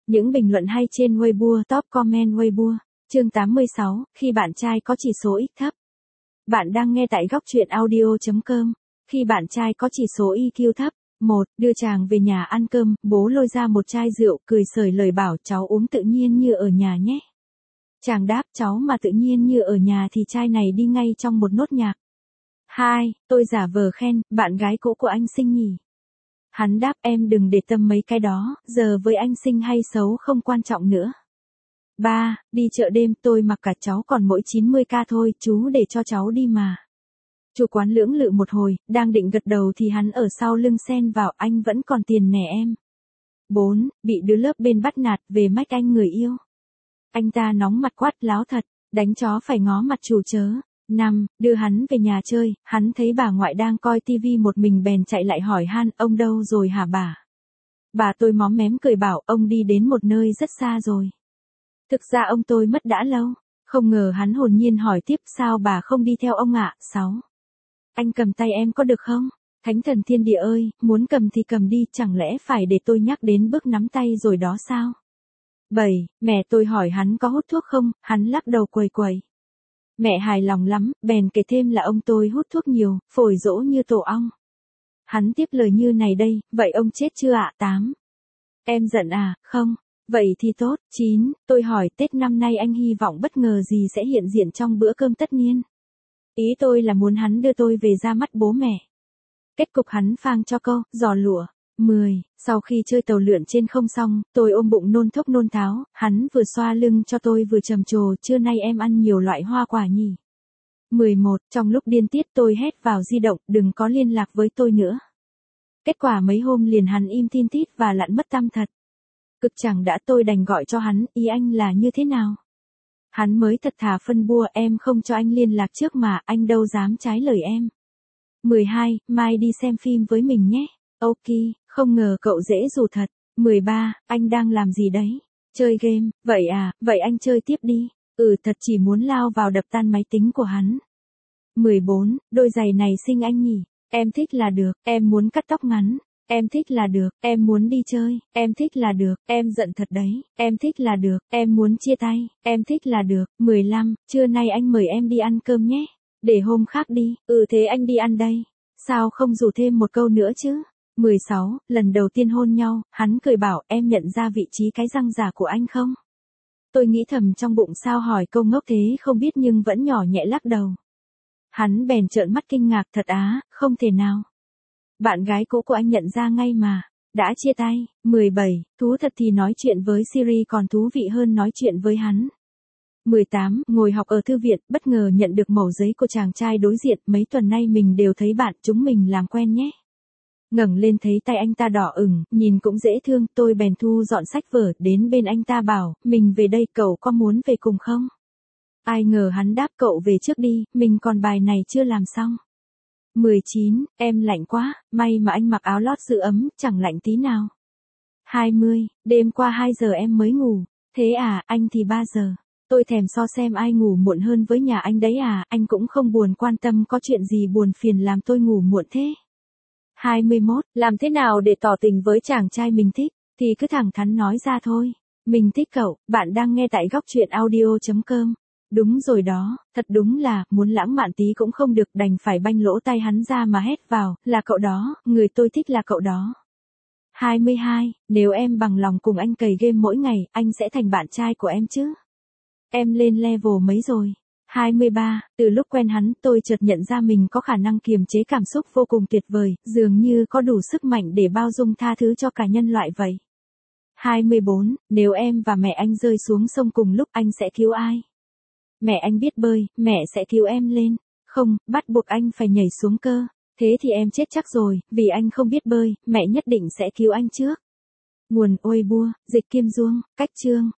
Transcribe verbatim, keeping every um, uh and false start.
Những bình luận hay trên Weibo, top comment Weibo. Chương tám mươi sáu, khi bạn trai có chỉ số ích thấp. Bạn đang nghe tại góc truyện audio chấm com. Khi bạn trai có chỉ số i kiu thấp. một. Đưa chàng về nhà ăn cơm, bố lôi ra một chai rượu, cười xởi lời bảo cháu uống tự nhiên như ở nhà nhé. Chàng đáp cháu mà tự nhiên như ở nhà thì chai này đi ngay trong một nốt nhạc. hai. Tôi giả vờ khen, bạn gái cũ của anh xinh nhỉ. Hắn đáp em đừng để tâm mấy cái đó, giờ với anh xinh hay xấu không quan trọng nữa. ba. Đi chợ đêm tôi mặc cả cháu còn mỗi chín mươi k thôi, chú để cho cháu đi mà. Chủ quán lưỡng lự một hồi, đang định gật đầu thì hắn ở sau lưng xen vào, anh vẫn còn tiền nè em. bốn. Bị đứa lớp bên bắt nạt về mách anh người yêu. Anh ta nóng mặt quát láo thật, đánh chó phải ngó mặt chủ chớ. năm. Đưa hắn về nhà chơi, hắn thấy bà ngoại đang coi tivi một mình bèn chạy lại hỏi han, ông đâu rồi hả bà? Bà tôi móm mém cười bảo, ông đi đến một nơi rất xa rồi. Thực ra ông tôi mất đã lâu. Không ngờ hắn hồn nhiên hỏi tiếp, sao bà không đi theo ông ạ? sáu. Anh cầm tay em có được không? Thánh thần thiên địa ơi, muốn cầm thì cầm đi, chẳng lẽ phải để tôi nhắc đến bước nắm tay rồi đó sao? bảy. Mẹ tôi hỏi hắn có hút thuốc không, hắn lắc đầu quầy quầy. Mẹ hài lòng lắm, bèn kể thêm là ông tôi hút thuốc nhiều, phổi dỗ như tổ ong. Hắn tiếp lời như này đây, vậy ông chết chưa ạ? tám. Em giận à? Không. Vậy thì tốt. chín. Tôi hỏi Tết năm nay anh hy vọng bất ngờ gì sẽ hiện diện trong bữa cơm tất niên. Ý tôi là muốn hắn đưa tôi về ra mắt bố mẹ. Kết cục hắn phang cho câu, giò lụa. mười. Sau khi chơi tàu lượn trên không xong, tôi ôm bụng nôn thốc nôn tháo, hắn vừa xoa lưng cho tôi vừa trầm trồ, trưa nay em ăn nhiều loại hoa quả nhỉ. mười một. Trong lúc điên tiết tôi hét vào di động, đừng có liên lạc với tôi nữa. Kết quả mấy hôm liền hắn im tin tít và lặn mất tăm thật. Cực chẳng đã tôi đành gọi cho hắn, ý anh là như thế nào? Hắn mới thật thà phân bua, em không cho anh liên lạc trước mà, anh đâu dám trái lời em. mười hai. Mai đi xem phim với mình nhé. Ok, không ngờ cậu dễ dù thật. mười ba. Anh đang làm gì đấy? Chơi game, vậy à, vậy anh chơi tiếp đi. Ừ thật chỉ muốn lao vào đập tan máy tính của hắn. mười bốn. Đôi giày này xinh anh nhỉ? Em thích là được, em muốn cắt tóc ngắn. Em thích là được, em muốn đi chơi, em thích là được, em giận thật đấy, em thích là được, em muốn chia tay, em thích là được. mười lăm. Trưa nay anh mời em đi ăn cơm nhé. Để hôm khác đi, ừ thế anh đi ăn đây. Sao không rủ thêm một câu nữa chứ? mười sáu. Lần đầu tiên hôn nhau, hắn cười bảo em nhận ra vị trí cái răng giả của anh không? Tôi nghĩ thầm trong bụng sao hỏi câu ngốc thế không biết nhưng vẫn nhỏ nhẹ lắc đầu. Hắn bèn trợn mắt kinh ngạc thật á, không thể nào. Bạn gái cũ của anh nhận ra ngay mà. Đã chia tay. mười bảy. Thú thật thì nói chuyện với Siri còn thú vị hơn nói chuyện với hắn. mười tám. Ngồi học ở thư viện, bất ngờ nhận được mẩu giấy của chàng trai đối diện, mấy tuần nay mình đều thấy bạn, chúng mình làm quen nhé. Ngẩng lên thấy tay anh ta đỏ ửng, nhìn cũng dễ thương, tôi bèn thu dọn sách vở, đến bên anh ta bảo, mình về đây, cậu có muốn về cùng không? Ai ngờ hắn đáp cậu về trước đi, mình còn bài này chưa làm xong. mười chín. Em lạnh quá, may mà anh mặc áo lót giữ ấm, chẳng lạnh tí nào. hai mươi. Đêm qua hai giờ em mới ngủ. Thế à, anh thì ba giờ. Tôi thèm so xem ai ngủ muộn hơn với nhà anh đấy à, anh cũng không buồn quan tâm có chuyện gì buồn phiền làm tôi ngủ muộn thế. hai mươi mốt. Làm thế nào để tỏ tình với chàng trai mình thích, thì cứ thẳng thắn nói ra thôi. Mình thích cậu, bạn đang nghe tại góc truyện audio chấm com. Đúng rồi đó, thật đúng là, muốn lãng mạn tí cũng không được, đành phải banh lỗ tay hắn ra mà hét vào, là cậu đó, người tôi thích là cậu đó. hai mươi hai. Nếu em bằng lòng cùng anh cày game mỗi ngày, anh sẽ thành bạn trai của em chứ? Em lên level mấy rồi? hai mươi ba. Từ lúc quen hắn, tôi chợt nhận ra mình có khả năng kiềm chế cảm xúc vô cùng tuyệt vời, dường như có đủ sức mạnh để bao dung tha thứ cho cả nhân loại vậy. hai mươi bốn. Nếu em và mẹ anh rơi xuống sông cùng lúc, anh sẽ cứu ai? Mẹ anh biết bơi, mẹ sẽ cứu em lên. Không, bắt buộc anh phải nhảy xuống cơ. Thế thì em chết chắc rồi, vì anh không biết bơi, mẹ nhất định sẽ cứu anh trước. Nguồn Weibo, Dịch Kim Duong, cách chương.